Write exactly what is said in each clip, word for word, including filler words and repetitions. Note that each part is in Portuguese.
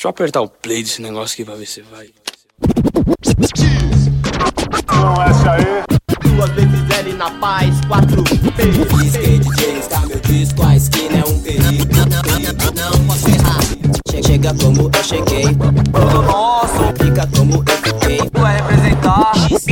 Deixa eu apertar o play desse negócio aqui pra ver se vai. Não, essa aí. Duas vezes L na paz, quatro P. Disquei D J, está meu disco, a esquina é um perigo. Não posso errar. Chega como eu cheguei. Nossa, Fica como eu fiquei. tu vai representar.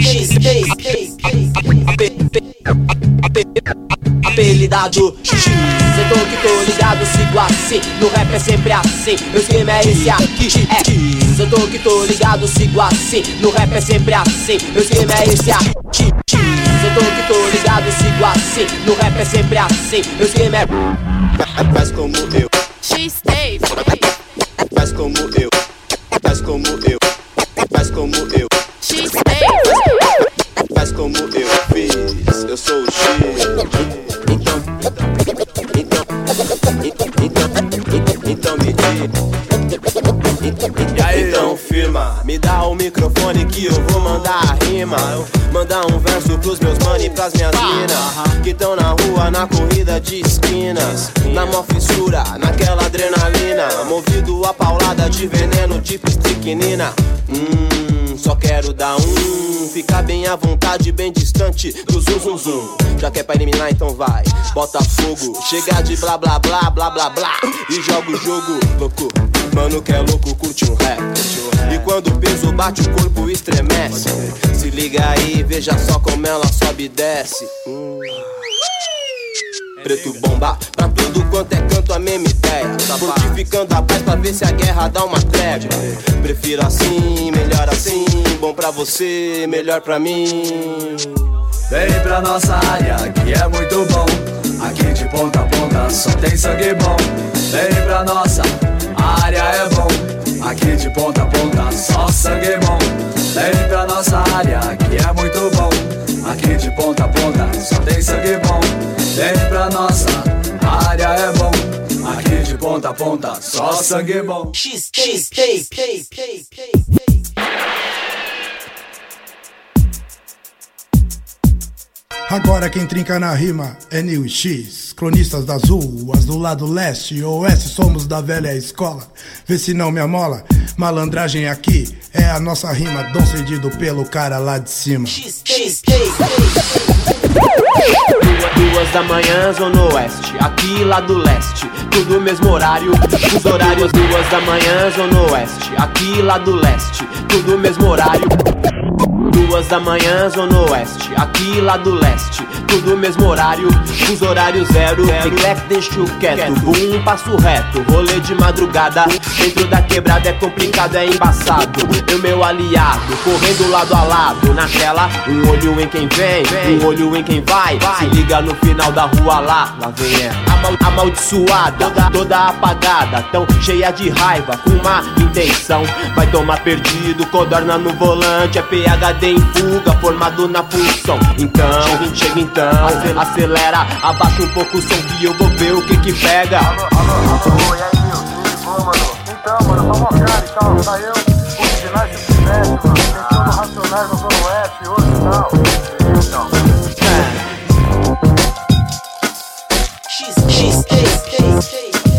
Apelidado X, eu tô que tô ligado, sigo assim. No rap é sempre assim, meu esquema é esse aqui. É X, eu tô que tô ligado, sigo assim. No rap é sempre assim, meu esquema é esse aqui. X, eu tô que tô ligado, sigo assim. No rap é sempre assim, meu esquema é. Faz como eu, X-Tape. faz como eu, faz como eu, faz como eu, X-Tape. faz como eu fiz. Eu sou o X. Então, então, então, então, então me diz. E aí, então firma, me dá o microfone que eu vou mandar a rima. Mandar um verso pros meus mano e pras minhas minas que tão na rua, na corrida de esquina, na mó fissura, naquela adrenalina, movido a paulada de veneno tipo estricnina. Hum, só quero dar um, ficar bem à vontade, bem distante do zum zum zum. Já que é pra eliminar, então vai, bota fogo, chega de blá blá blá blá blá blá e joga o jogo, louco. Mano que é louco, curte um rap. E quando o peso bate, o corpo estremece. Se liga aí, veja só como ela sobe e desce. hum. Preto bomba pra tudo quanto é canto, a mesma ideia. Fortificando a paz pra ver se a guerra dá uma trégua. Prefiro assim, melhor assim. Bom pra você, melhor pra mim. Vem pra nossa área, que é muito bom. Aqui de ponta a ponta só tem sangue bom. Vem pra nossa área, é bom. Aqui de ponta a ponta só sangue bom. Vem pra nossa área, que é muito bom. Aqui de ponta a ponta só tem sangue bom. Vem pra nossa área, é bom. Aqui de ponta a ponta só sangue bom. X, X, X, X, X, X. Agora quem trinca na rima é Nil X, cronistas da Azul, as do lado leste e oeste, somos da velha escola. Vê se não me amola, malandragem aqui é a nossa rima, dom cedido pelo cara lá de cima. X, X, X, Duas da manhã, zona oeste, aqui lá do leste, tudo mesmo horário, os horários. Duas da manhã, zona oeste, aqui lá do leste, tudo mesmo horário. Duas da manhã, zona oeste, aqui lá do leste, tudo mesmo horário, os horários zero. Biclec deixa o quieto, boom, passo reto, rolê de madrugada, dentro da quebrada é complicado, é embaçado. Eu, meu aliado, correndo lado a lado, na tela, um olho em quem vem, um olho em quem vai. Se liga no final da rua lá, lá vem ela, amal amaldiçoada, toda apagada, tão cheia de raiva, com má intenção. Vai tomar perdido, codorna no volante, é P H D em fuga, formado na função. Então, chega então, acelera, abaixa um pouco o som que eu vou ver o que que pega. Alô, alô, alô, e aí, meu? Ô, mano, então, mano, eu sou mó cara e tal, tá eu, os finais de sucesso, mano, tem todo Racionais no Zona Oeste hoje e tal. Então. X, X, X, X, X.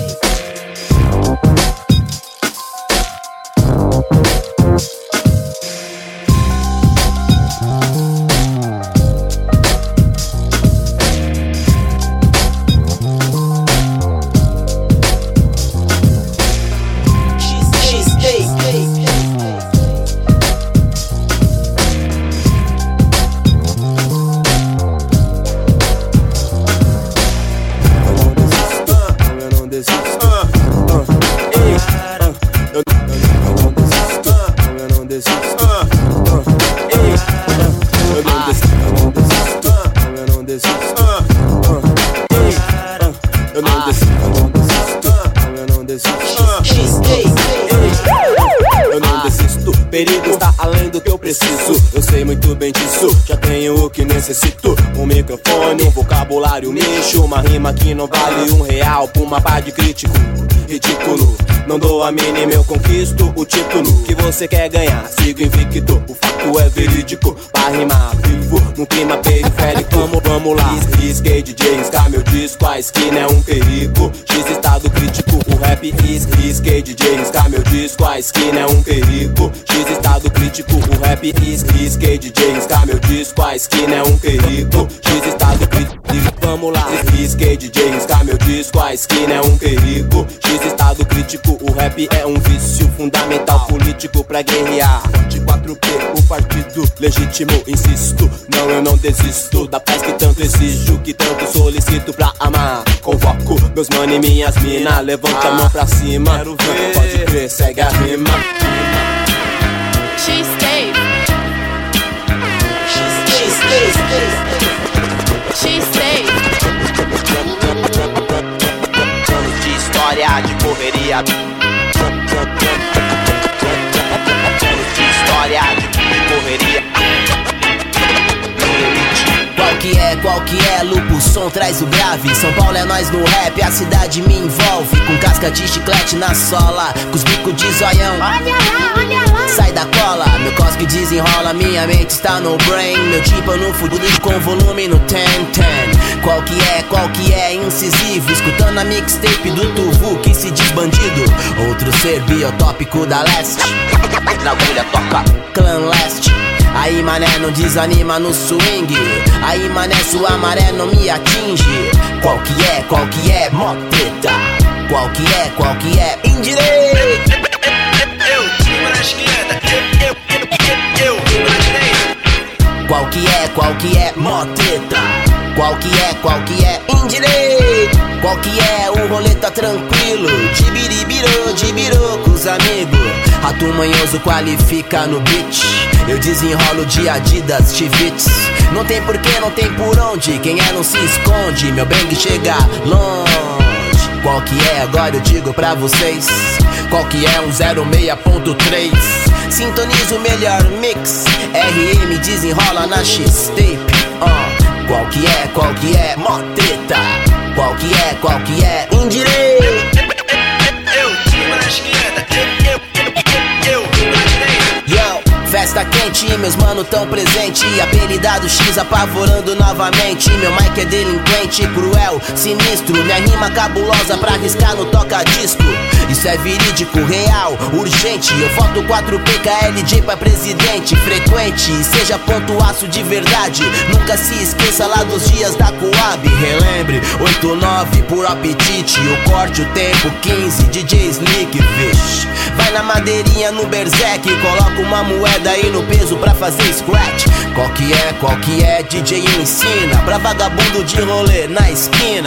Perigo está além do que eu preciso, eu sei muito bem disso. Já tenho o que necessito, um microfone, um vocabulário nicho, uma rima que não vale um real pra uma pá de crítico ridículo. Não não dou a mínima, eu conquisto o título que você quer ganhar. Sigo invicto, o fato é verídico. Pra rimar, vivo num clima periférico. Vamos, vamos lá, risquei D J, riscar meu disco. A esquina é um perigo, X estado crítico. O rap ris, risquei D J, riscar meu disco. A esquina é um perigo, X estado crítico. O rap ris, risquei D J, riscar meu disco. A esquina é um perigo, X estado crítico. Vamos lá, risquei D J, riscar meu disco. A esquina é um perigo, X estado crítico. O rap é um vício fundamental político pra guerrear. De quatro P, o partido legítimo, insisto. Não, eu não desisto da paz que tanto exijo, que tanto solicito pra amar. Convoco meus mano e minhas mina, levante a mão pra cima. Quero ver. Pode crer, segue a rima. X-Tape. X-Tape. Anos de história, de correria. Anos de história, de correria. Qual que é, qual que é, Lupo, som traz o grave. São Paulo é nós no rap, a cidade me envolve. Com casca de chiclete na sola, com os bicos de zoião. Olha lá, olha lá. Sai da cola, meu cospe desenrola, minha mente está no brain. Meu tímpano fudido com volume no ten ten. Qual que é, qual que é, incisivo. Escutando a mixtape do Tuvu que se diz bandido. Outro ser biotópico da leste. Na agulha toca Clã Leste. Aí mané não desanima no swing. Aí mané sua maré não me atinge. Qual que é, qual que é, mó treta. Qual que é, qual que é, indireito. Eu, eu, na esquerda, eu, eu, eu, eu, na direita. Qual que é, qual que é, mó treta. Qual que é, qual que é, indireito. Qual que é, o rolê tá tranquilo. Dibiribirô, dibirô com os amigos. Rato manhoso qualifica no beat. Eu desenrolo de Adidas, Chivits. Não tem porquê, não tem por onde. Quem é não se esconde, meu bang chega longe. Qual que é, agora eu digo pra vocês. Qual que é um zero seis ponto três. Sintoniza o melhor mix. R M desenrola na X-Tape. uh. Qual que é, qual que é, mó treta. Qual que é, qual que é, indireito. Eu, eu, na esquerda, eu, eu, eu, na direita. Yo, festa quente, meus mano tão presente. Apelidado X apavorando novamente. Meu mic é delinquente, cruel, sinistro. Minha rima cabulosa pra arriscar no toca-disco. Isso é verídico, real, urgente. Eu voto quatro P K L J pra presidente. Frequente, seja pontuaço de verdade. Nunca se esqueça lá dos dias da Coab. Relembre, oito nove por apetite. O corte, o tempo, quinze, D J Slick, vixe. Vai na madeirinha no berserk. Coloca uma moeda aí no peso pra fazer scratch. Qual que é, qual que é, D J ensina. Pra vagabundo de rolê na esquina.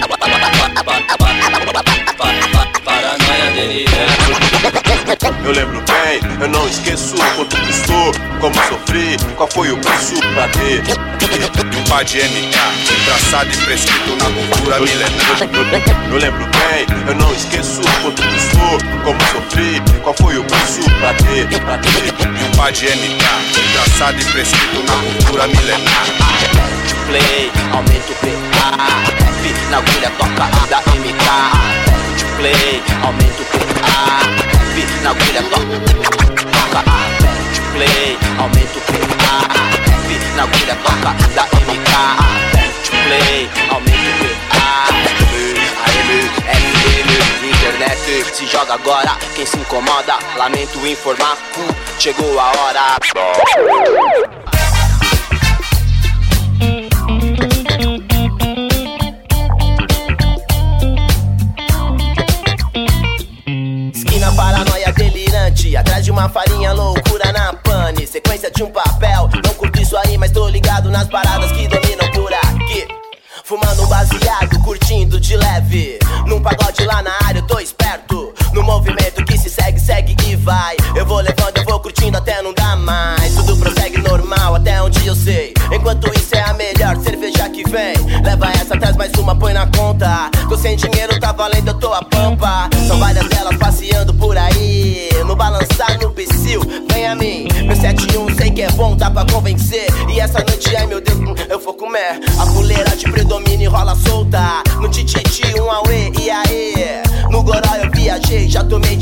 Paranoia delirante. Eu lembro bem, eu não esqueço quanto custou, como sofri, qual foi o preço pra ter. E um par de M K, traçado e prescrito na cultura milenar. Eu lembro bem, eu não esqueço quanto custou, como sofri, qual foi o preço pra ter. E um par de M K, traçado e prescrito na cultura milenar. Play, aumenta o P A. Rap na agulha toca da M K. Play, aumenta o P A. Rap na agulha toca. Play, aumenta o P A. Rap na agulha toca da M K. Play, aumenta o P A. A M, F M, internet se joga agora. Quem se incomoda, lamento informar. Chegou a hora. Paranoia delirante, atrás de uma farinha, loucura na pane. Sequência de um papel, não curto isso aí, mas tô ligado nas paradas que dominam por aqui. Fumando um baseado, curtindo de leve. Num pagode lá na área, eu tô esperto. No movimento que se segue, segue e vai. Eu vou levando, eu vou curtindo até não dá mais. Tudo prossegue normal, até onde eu sei. Enquanto isso é a melhor cerveja que vem. Leva essa, traz mais uma, põe na conta. Tô sem dinheiro, tá valendo, eu tô a pampa. São várias delas passeando por aí. No balançar, no pecil, vem a mim. Meu sete um, sei que é bom, dá pra convencer. E essa noite, ai meu Deus, eu vou comer. A puleira de predomínio rola solta. No tititi, um auê, e aí. No goró eu viajei, já tomei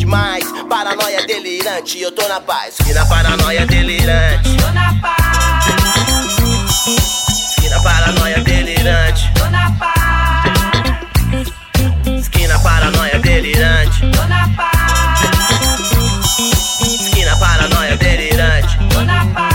delirante, eu tô na paz. Esquina paranoia delirante. Tô na paz. Esquina paranoia delirante. Tô na paz. Esquina paranoia delirante. Tô na paz. Esquina paranoia delirante. Tô na paz.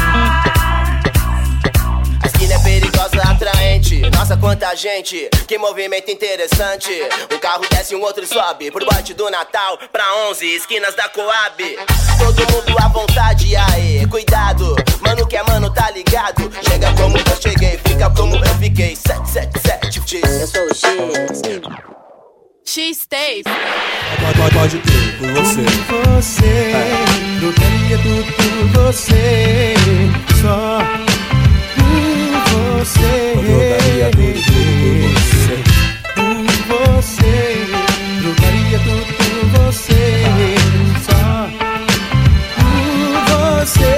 A esquina é perigosa, atraente. Nossa, quanta gente, que movimento interessante. Um carro desce, um outro sobe. Por bote do Natal pra onze esquinas da Coab. Todo mundo à vontade, aê, cuidado. Mano que é mano, tá ligado. Chega como eu cheguei, fica como eu fiquei. Sete, sete, sete, X. Eu sou o X. X-Tape. Pode, pode, pode ter por você. Por você, trocaria tudo por você. Só por você. Trocaria tudo por você. Por você, trocaria tudo por você. Só por você.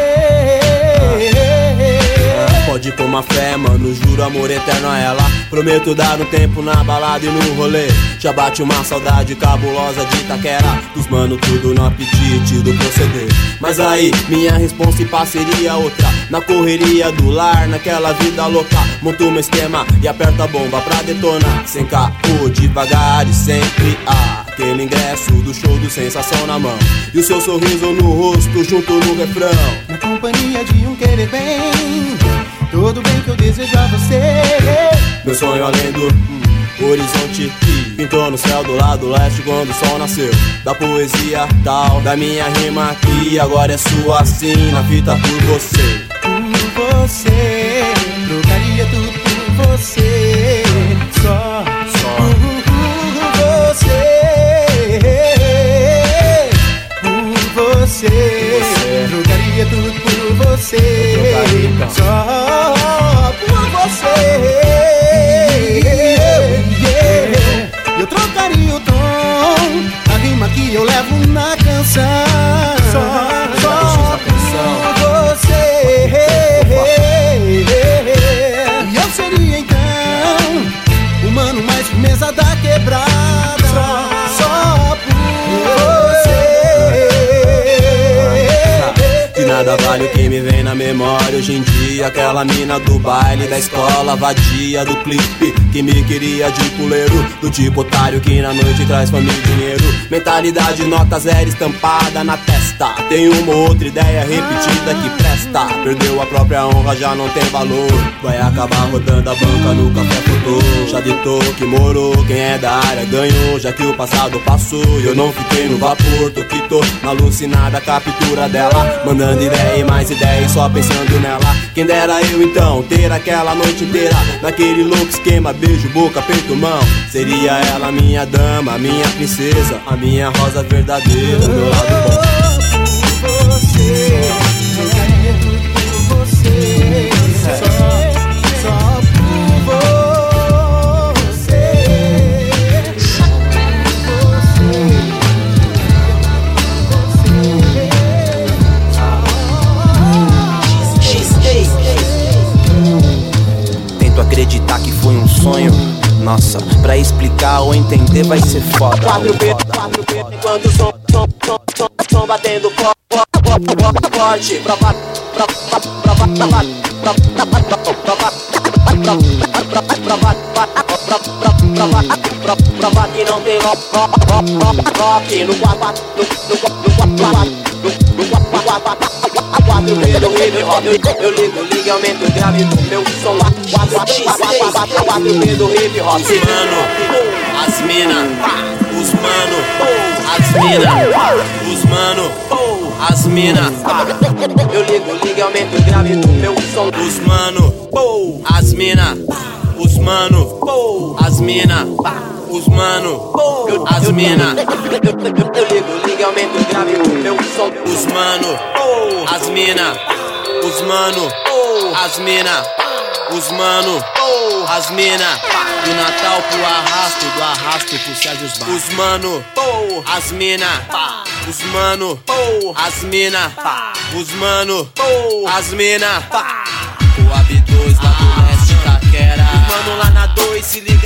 Pode pôr uma fé, mano, juro amor eterno a ela. Prometo dar um tempo na balada e no rolê. Já bate uma saudade cabulosa de Itaquera. Dos mano, tudo no apetite do proceder. Mas aí, minha responsa e parceria outra. Na correria do lar, naquela vida louca. Monto um esquema e aperta a bomba pra detonar. Sem caô, devagar e sempre há aquele ingresso do show do Sensação na mão. E o seu sorriso no rosto junto no refrão. Na companhia de um querer bem, tudo bem que eu desejo a você. Meu sonho além do hum, horizonte que pintou no céu do lado leste quando o sol nasceu. Da poesia tal, da minha rima que agora é sua assim, na fita por você. Por você, trocaria tudo por você. Só, Só por você. Por você, você. trocaria tudo por você. Trocaria, então. Só por você. Eu trocaria o tom, a rima que eu levo na canção. Só, só por você. E eu seria então o mano mais firmeza da quebrada. Só, só por você. De nada vale o que me vem na memória hoje em dia. Aquela mina do baile, da escola vadia, do clipe que me queria de puleiro, do tipo otário que na noite traz fome e dinheiro. Mentalidade nota zero estampada na testa. Tem uma outra ideia repetida que presta. Perdeu a própria honra, já não tem valor. Vai acabar rodando a banca no café fotô. Já ditou que morou, quem é da área ganhou. Já que o passado passou e eu não fiquei no vapor. Tô que tô na alucinada captura dela, mandando ideia e mais ideia e só pensando nela. Quem dera eu então ter aquela noite inteira naquele louco esquema, beijo, boca, peito, mão. Seria ela minha dama, minha princesa, a minha rosa verdadeira, do meu lado bom. Você, trocaria tudo por você. Só, só por você. Só Tento acreditar que foi um sonho. Nossa, pra explicar ou entender vai ser foda. Quatro P, quatro P, enquanto o som, som, som, som, som batendo forte. Pra pra pra pra pra pra pra que não tem rock no quatro no no quatro quatro P do hip hop. Eu ligo, ligo, aumento o grave do meu som. quatro P do hip hop. Mano, as mina, os mano, as mina, os mano, as mina. Eu ligo, ligo, aumento o grave do meu som. Os mano, as mina, os mano, as mina, os mano, as mina. Eu ligo, ligo, aumento o grave do meu som. Os mano, as mina, os mano, as mina, os mano, as mina. Do Natal pro arrasto, do arrasto pro Sérgio Bar. Os mano, as mina, os mano, as mina, os mano, as mina. O A B dois lá do leste Itaquera. Os mano lá na dois se ligaram na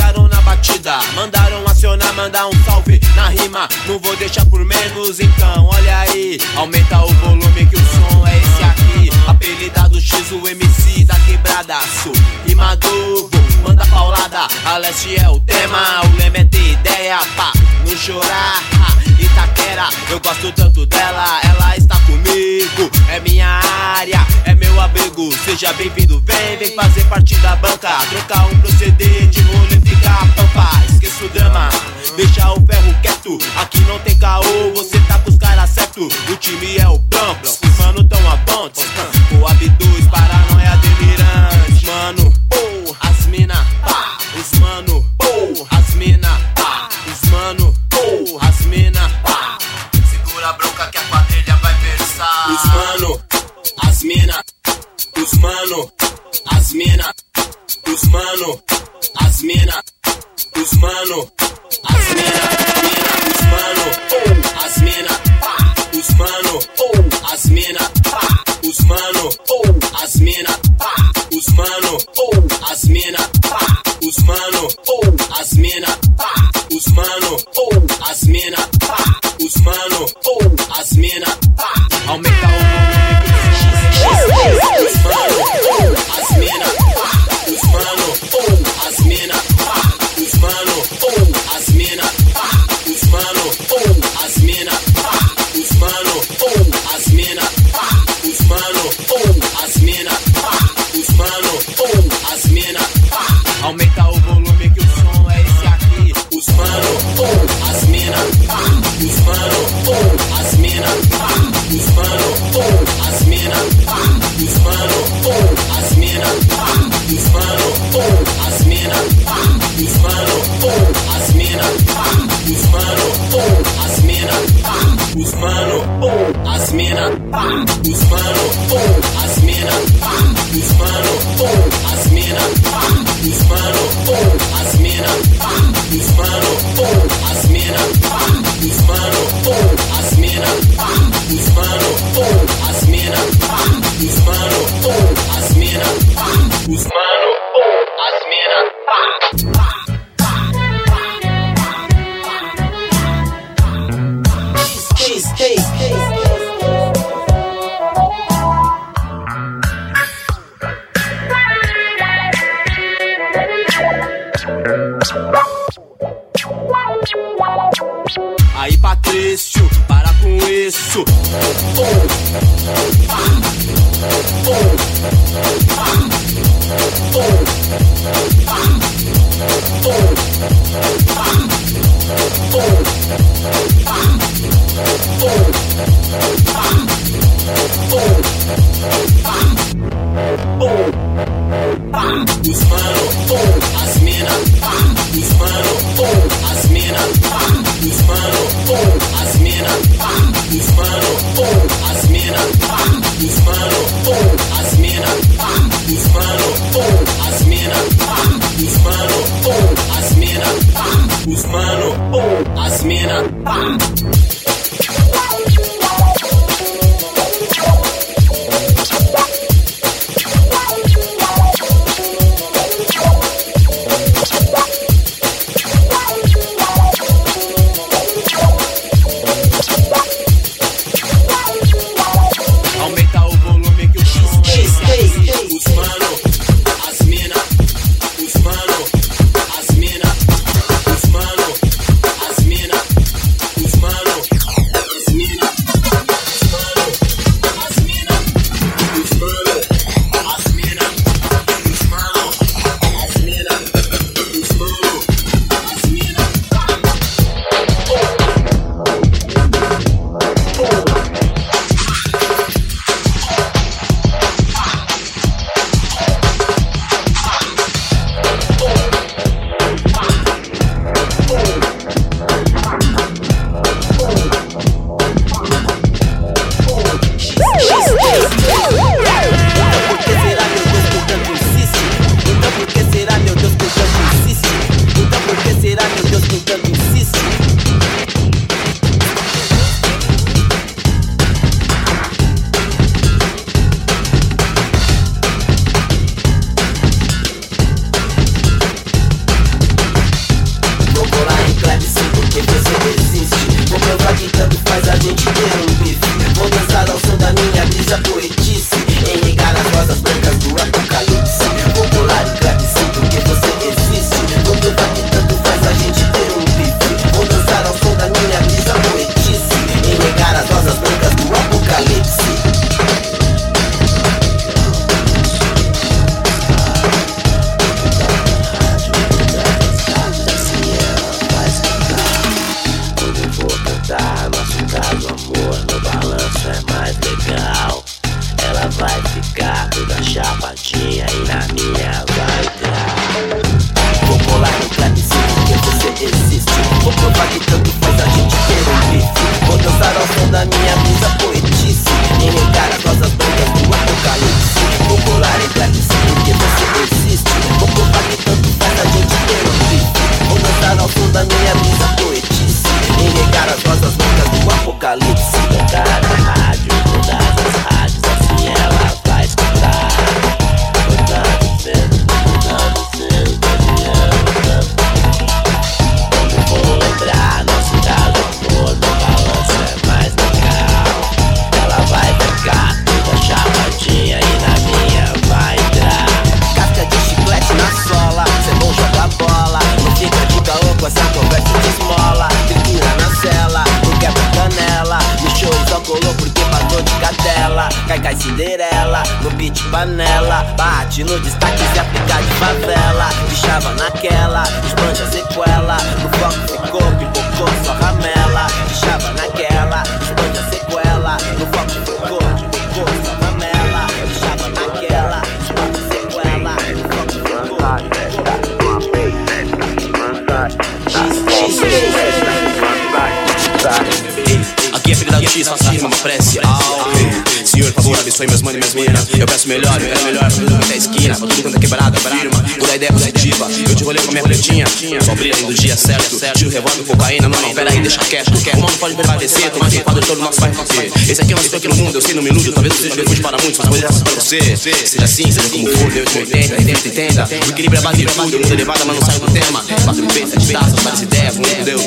batida. Mandaram acionar, mandar um salve na rima, não vou deixar por menos. Então olha aí, aumenta o volume que o som é esse aqui. Apelidado X, o M C da quebradaço, rimador, manda paulada. A leste é o tema, o lema é ter ideia, pá, não chorar. Itaquera, eu gosto tanto dela, ela está comigo, é minha área, é meu abrigo. Seja bem-vindo, vem, vem fazer parte da banca. Trocar um proceder de rolê, ficar pampa. Esqueça o drama, deixa o ferro quieto. Aqui não tem caô, você tá com os caras certo. O time é o Bronx, os mano tão abontes. O Ab dois, paranoia delirante. Mano, oh, as mina, pá, os mano, oh, as mina, pá, os mano, oh, as mina, pá. Segura a bronca que a quadrilha vai versar. Os mano, as mina, os mano, as mina, os mano, as mina, os mano, as mina, mina, os mano, oh, as mina, pá, os mano, oh, as mina, pá, os mano, oh, as mina, pá, os mano, oh, as mina, pá, os mano, oh, as mina, pá, os mano, oh, as mina, pá, os mano, oh, as mina, pá. Aumenta o volume, os mano, oh, as mina, pá, os mano, oh, as mina, pá, os mano, oh, as mina, pá, os mano, oh, as mina, pá, os mano, oh, as mina, pá, os mano, oh, as mina, pá, os mano, oh, as mina, pá. Aumenta o volume que o som é esse aqui. Os mano, oh, as mina, pá, os mano, oh, as mina, pá, os mano, oh, as mina, pá, os mano, oh, as mina, pá, os mano, oh, as mina, pá, os mano, oh, as mina, pá, os mano, oh, as mina, pá, os mano, oh, as mina, pá, os mano, oh, as mina, pá, os mano, oh, as mina, pá, os mano, oh, as mina, pá, os mano, oh, as mina, pá, os mano, oh, as mina, pá, os mano, oh, as mina, pá, os mano, oh, as mina, pá, os mano, oh, as mina, pá. Aí Patrício, para com isso. Os mano, oh, as mina, pá, os mano, oh, as mina, pá, os mano, oh, as mina, pá, os mano, oh, as mina, pá, gente ter um bife. Vou dançar ao som da minha brisa poetice, enregar as rosas brancas do apocalipse. Vou pular o clavicil porque você existe. Vou provar que tanto faz a gente ter um bife. Vou dançar ao som da minha brisa poetice, enregar as rosas brancas do apocalipse. Nosso caso, amor, no balanço é mais legal. Ela vai ficar toda chapadinha e na minha vai dar. Vou colar no clavicil porque você existe. Vou provar que tanto faz a gente ter um bife. Vou dançar ao som da minha brisa poetice, enregar as rosas brancas do apocalipse. Vou colar em clavicil porque você existe. Vou provar que tanto faz a gente ter um bife. Vou dançar ao som da minha brisa poetice, enregar as rosas brancas do apocalipse. Tocar na rádio, todas as rádios, assim ela vai escutar. Botando cedo, botando cedo, botando. Quando for lembrar, nosso caso, amor, no balanço é mais legal. Ela vai ficar toda chapadinha e na minha vai entrar. Casca de chiclete na sola, cê bom jogar bola. Não fica de caô com essa conversa de esmola. Tritura na cela, não quebra canela. No show só colou porque pagou de cadela. Cai, cai Cinderela, no beat panela. Bate no destaque se aplicar de favela. De chava naquela, espanja sequela. No foco ficou, pipocou, só ramela. De chava naquela, espanja sequela. No foco ficou, pipocou, só ramela. De chava naquela, espanja sequela. No foco ficou, aqui é filho da X, faça rima, uma prece. Senhor, por favor, abençoe meus mano e minhas minas. Eu peço melhor, eu quero melhor, pra tudo quanto é esquina. Pra tudo quanto é quebrada, firma, toda ideia positiva. Eu te rolei com a minha roletinha, só brilha do dia certo. Tiro, revólver, cocaína, não, não, pera aí, deixa quieto. O mal não pode prevalecer, tomar um quadro todo nosso vai fazer. Esse aqui é um estou aqui no mundo, eu sei, não me iludo. Talvez eu seja refúgio para muitos, mas vou deixar pra você. Seja assim, seja como for, Deus me oitenta, oitenta, entenda. O equilíbrio é base de tudo, eu mundo elevada, mas não saio do tema. Bato no peito, sete taças, várias ideias, com Deus.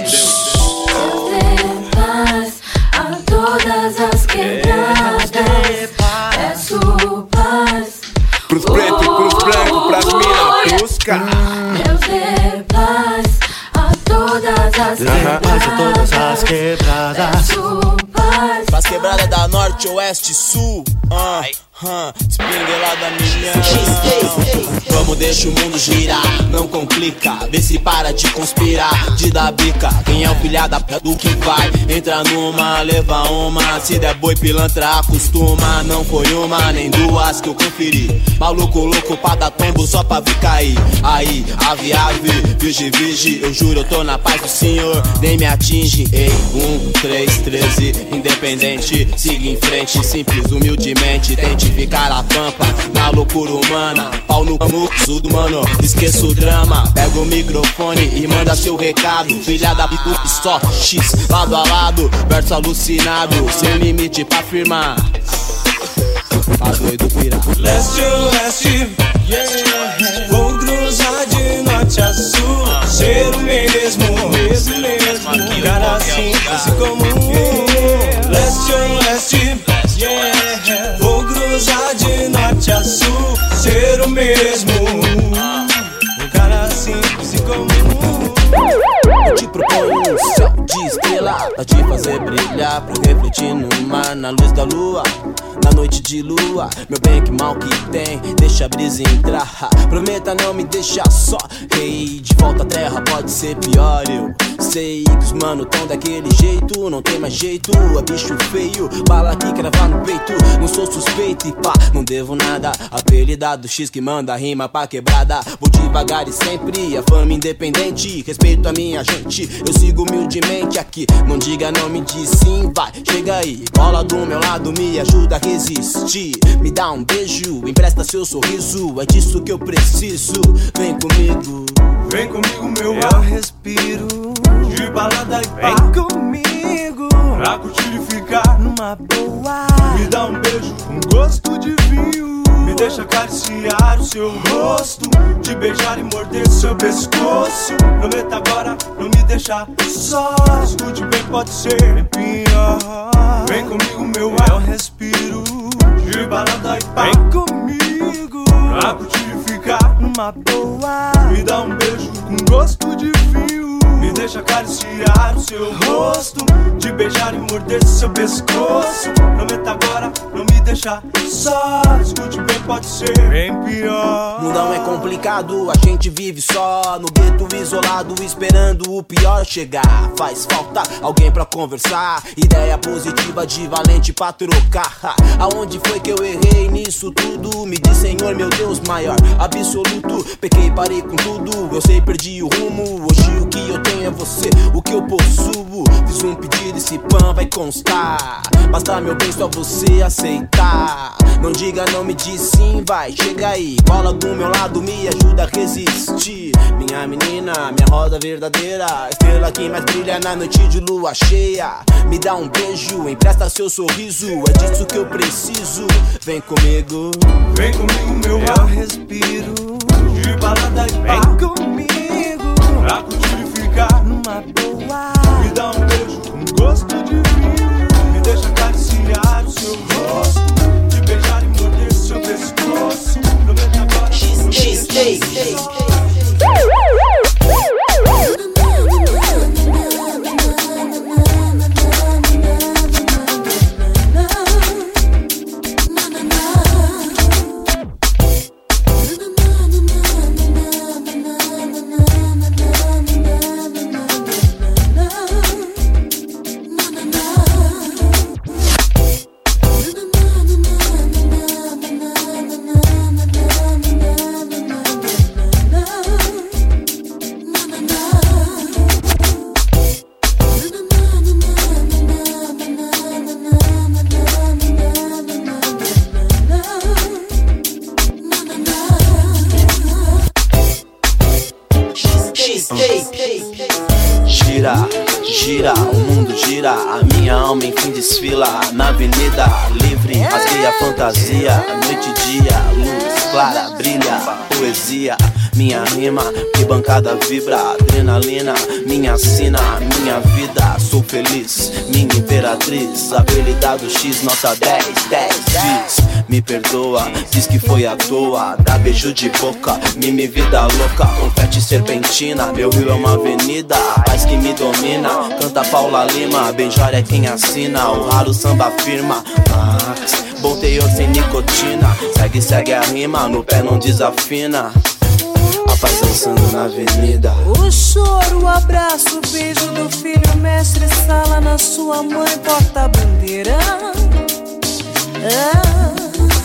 A todas as quebradas, peço paz. Pros pretos, pros brancos, pras minas, busca. Deus dê paz a todas as quebradas, a todas as quebradas. Peço paz. Pras quebradas da norte, oeste, sul. Uh, uh, Espinguela da minha. Vamos, deixa o mundo girar, não complica. Vê se para de conspirar, de dar bica. Quem é o filha da p do que vai? Entra numa, leva uma. Se der boi, pilantra, acostuma. Não foi uma, nem duas que eu conferi. Maluco louco pra dar tombo só pra vir cair. Aí, ave, ave, vigi, vigi. Eu juro, eu tô na paz do Senhor, nem me atinge. Ei, um, três, treze, independente. Siga em frente, simples, humildemente. Tente ficar a pampa na loucura humana. Pau no muxudo, mano, esqueça o drama. Pega o microfone e manda seu recado. Filha da p***, só X, lado a lado. Verso alucinado, sem limite pra firmar. Tá doido, pirata. Leste, oeste, yeah. Vou cruzar de norte a sul. Ser o mesmo, mesmo, mesmo. Cara simples e comum. Leste, oeste, yeah. Vou cruzar de norte a sul. Ser o mesmo. Um cara simples e comum. Eu te proponho um céu de estrela pra te fazer brilhar, pra eu refletir no mar, na luz da lua, na noite de lua. Meu bem, que mal que tem, deixa a brisa entrar. Prometa não me deixar só. Hey, de volta à terra pode ser pior. Eu sei que os mano tão daquele jeito, não tem mais jeito, é bicho feio. Bala aqui, cravar no peito, não sou suspeito e pá, não devo nada. Apelidado X que manda rima pra quebrada. Vou devagar e sempre, a fama independente. Respeito a minha gente, eu sigo humildemente aqui. Não diga não, me diz sim, vai, chega aí. Cola do meu lado, me ajuda a resistir. Me dá um beijo, empresta seu sorriso. É disso que eu preciso, vem comigo. Vem comigo, meu eu respiro de balada e pá. Vem comigo pra curtir e ficar numa boa. Me dá um beijo com gosto de vinho. Me deixa acariciar o seu rosto, te beijar e morder seu pescoço. Prometa agora não me deixar só. Escute bem, pode ser pior. seu rosto, de beijar e morder seu pescoço. Prometa agora não me deixar só. Escute bem, pode ser bem pior. Mundão é complicado, a gente vive só no gueto isolado, esperando o pior chegar. Faz falta alguém pra conversar, ideia positiva de valente pra trocar. Aonde foi que eu errei nisso tudo? Me diz, Senhor, meu Deus maior, absoluto. Pequei, parei com tudo, eu sei, perdi o rumo. Hoje o que eu tenho é você, o que eu possuo. Fiz um pedido, esse pão vai constar. Basta, meu bem, só você aceitar. Não diga, não me diz sim, vai, chega aí. Cola do meu lado, me ajuda a resistir. Minha menina, minha roda verdadeira, estrela que mais brilha na noite de lua cheia. Me dá um beijo, empresta seu sorriso, é disso que eu preciso. Vem comigo, vem comigo, meu eu respiro de balada e pá. Vem comigo, pra curtir e ficar numa boa. Me dá um beijo com gosto de vinho, me deixa acariciar o seu rosto, de beijar e morder seu pescoço. Promete agora X-Stay. Gira, gira, o mundo gira, a minha alma enfim desfila na avenida livre, rasguei a fantasia, noite e dia, luz clara, brilha, poesia, minha rima, que bancada vibra, adrenalina, minha sina, minha vida, sou feliz, minha imperatriz, apelidado X, nota dez, dez, diz, me perdoa, diz que foi à toa, dá beijo de boca, mime vida louca, confete serpentina, meu rio é uma avenida, a paz que me domina, canta Paula Lima, beijar é quem assina, o raro samba firma, Max, bom teor sem nicotina, segue, segue a rima, no pé não desafina, a paz dançando na avenida. O choro, o abraço, o beijo do filho, mestre, sala na sua mãe, porta-bandeira. Ah.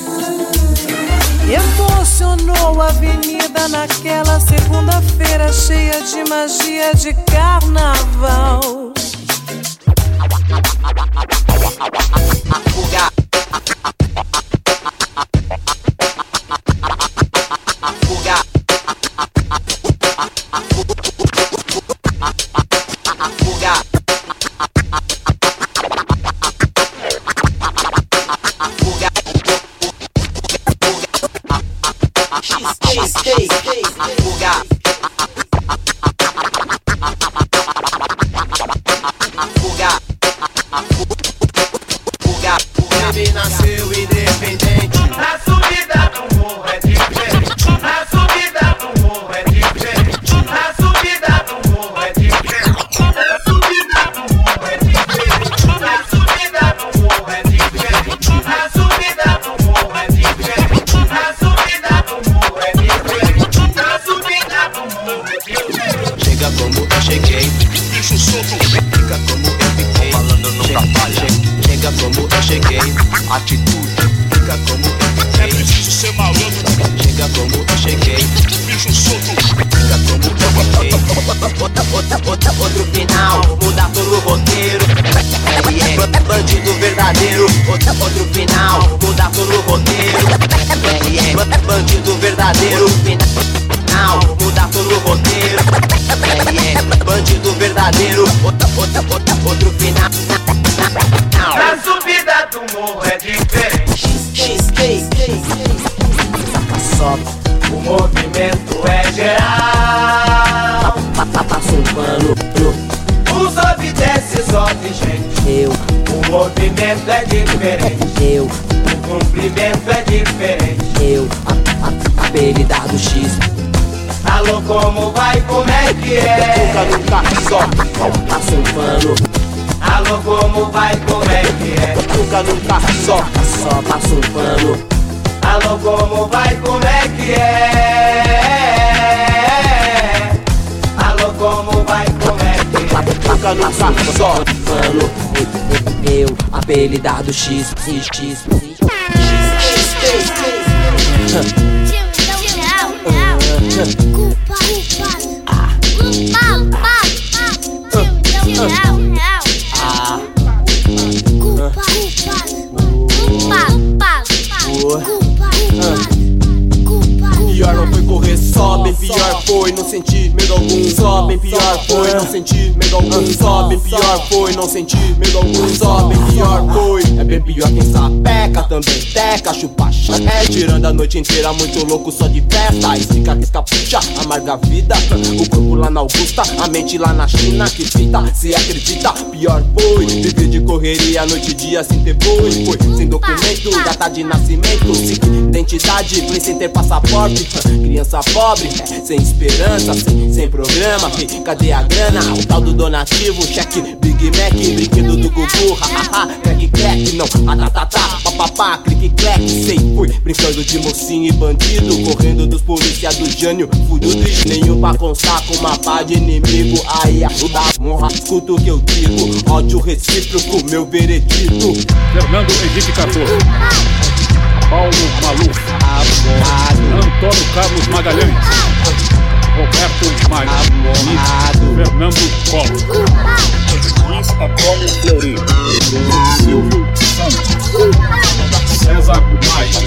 Emocionou a avenida naquela segunda-feira cheia de magia de carnaval. Fuga. Fuga. Fuga. X-Stay, fuga. Fuga. Fuga. Bebê nasceu independente. Na subida do morro é diferente. Na subida do morro é diferente. Na subida do morro é diferente. Na subida do morro é diferente. Na subida do morro é diferente. Na subida do morro é diferente. Na subida do morro é diferente. Na subida do morro é diferente. Chega como eu cheguei, bicho solto. Fica como eu fiquei, falando não trabalha. Chega como eu cheguei, atitude. Fica como eu fiquei, é preciso ser malandro. Chega como eu cheguei, bicho solto. Fica como eu fiquei. Outro final, muda todo o roteiro. É bandido verdadeiro. Outro final, muda todo o roteiro. É bandido verdadeiro. Final, muda todo o roteiro. É bandido verdadeiro. Outro final. Na subida do morro é diferente. X-Stay. Solta. O movimento é geral. Passa um pano. Os obedece, sobe gente. Eu. O movimento é diferente. Eu. O cumprimento é diferente. Eu. Apelidado X. Alô, como vai, como é que é? Nunca, nunca, só passa um pano. Alô, como vai, como é que é? Nunca, nunca, só, só passa um pano. Alô, como vai, como é que é? Alô, como vai, como é que é? Nunca, nunca, só pano. Eu, apelidado X, X, X, Pior não foi correr só, bem pior foi não sentir medo algum. Só bem pior foi não sentir medo algum. Só bem pior foi não sentir medo algum. Só bem pior foi. É bem pior quem sapeca, também teca, chupa é, tirando a noite inteira muito louco só de festa. E fica que escapucha, amarga a vida. O corpo lá na Augusta, a mente lá na China. Que fita, se acredita, pior foi viver de correria noite e dia sem ter boi. Foi sem documento, data de nascimento, sem identidade, play sem ter passaporte. Criança pobre, é, sem esperança, sem, sem programa. Hey, cadê a grana? O tal do donativo, cheque, Big Mac, brinquedo do Gugu, hahaha, crack, crack, não, atatatá, papapá, clique, clack, sei, fui brincando de mocinho e bandido, correndo dos polícia do Jânio, fui do triste, nenhum pra constar com uma pá de inimigo. Aí ajuda a morra, escuta o que eu digo, ódio recíproco, meu veredito. Fernando Henrique Cardoso, Paulo Maluf, Antônio Carlos Magalhães, Roberto Maia, Fernando Collor, Luiz Antônio Fleury, Silvio Santos, César Maia.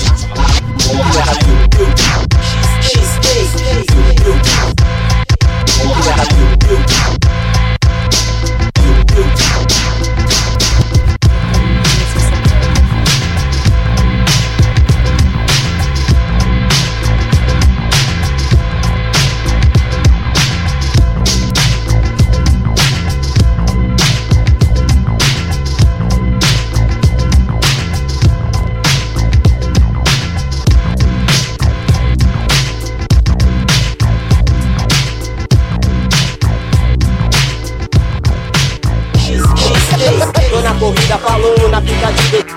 Dona Corrida falou na pica de verde.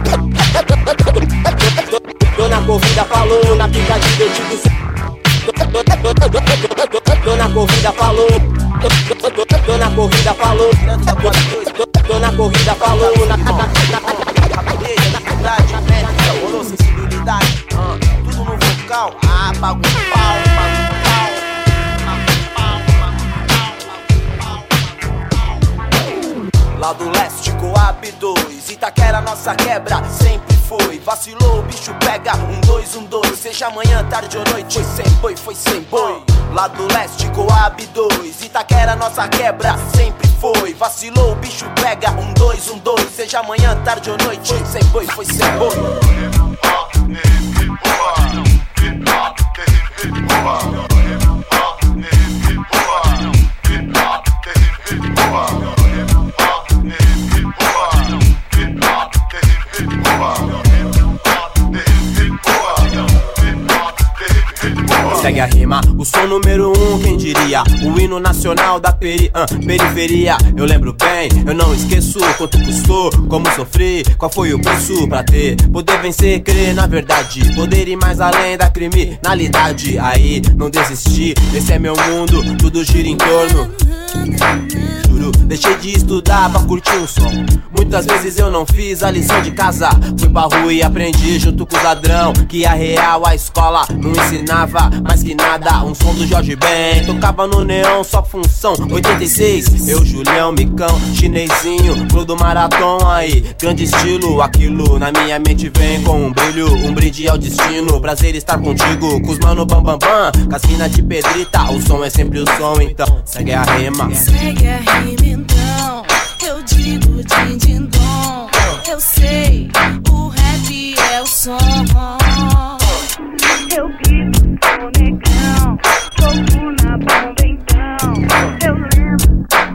Dona Corrida falou na pica de verde. Dona Corrida falou. Dona Corrida falou. Dona Corrida falou na rolou sensibilidade, tudo no vocal. Ah, bagulho pau, bagulho pau. Lá do leste, Coab dois, Itaquera nossa quebra sempre foi. Vacilou, o bicho pega, um dois, um dois. Seja amanhã, tarde ou noite, foi sem boi, foi sem boi. Lá do leste, Coab dois, Itaquera nossa quebra sempre foi. Vacilou, o bicho pega, um dois, um dois. Seja amanhã, tarde ou noite, foi sem boi, foi sem boi. Segue a rima, o som número um, quem diria? O hino nacional da peri uh, periferia. Eu lembro bem, eu não esqueço quanto custou, como sofri, qual foi o preço pra ter. Poder vencer, crer na verdade, poder ir mais além da criminalidade. Aí, não desisti, esse é meu mundo, tudo gira em torno. Juro, deixei de estudar pra curtir um som. Muitas vezes eu não fiz a lição de casa. Fui pra rua e aprendi junto com os ladrão que a real a escola não ensinava mais que nada. Um som do Jorge Ben tocava no neon, só função oitenta e seis. Eu, Julião, Micão, chinesinho, flow do Marathon aí. Grande estilo, aquilo na minha mente vem com um brilho, um brinde ao destino. Prazer estar contigo, com os mano bam bam bam, casquina de pedrita, o som é sempre o som, então segue a rima. Segue a rima então, eu digo din din dom. Eu sei, o rap é o som. Eu grito, sou negão, fogo na bomba então. Eu lembro,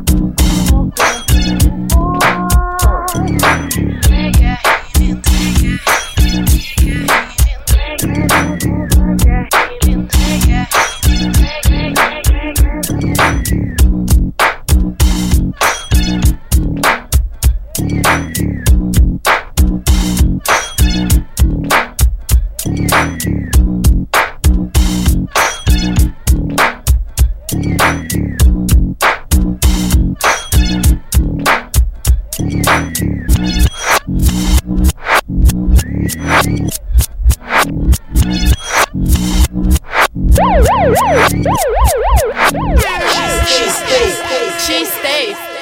segue a rima então, segue a rima então, segue a rima então, segue a rima então. She stays.